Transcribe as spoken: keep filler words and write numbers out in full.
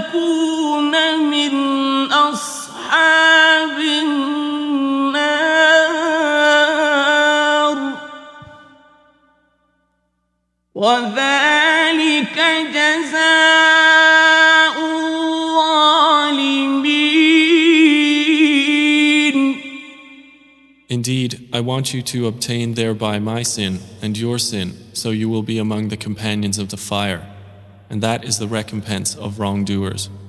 تكون من أصحاب النار وذلك جزاء الظالمين. Indeed, I want you to obtain thereby my sin and your sin, so you will be among the companions of the fire, and that is the recompense of wrongdoers.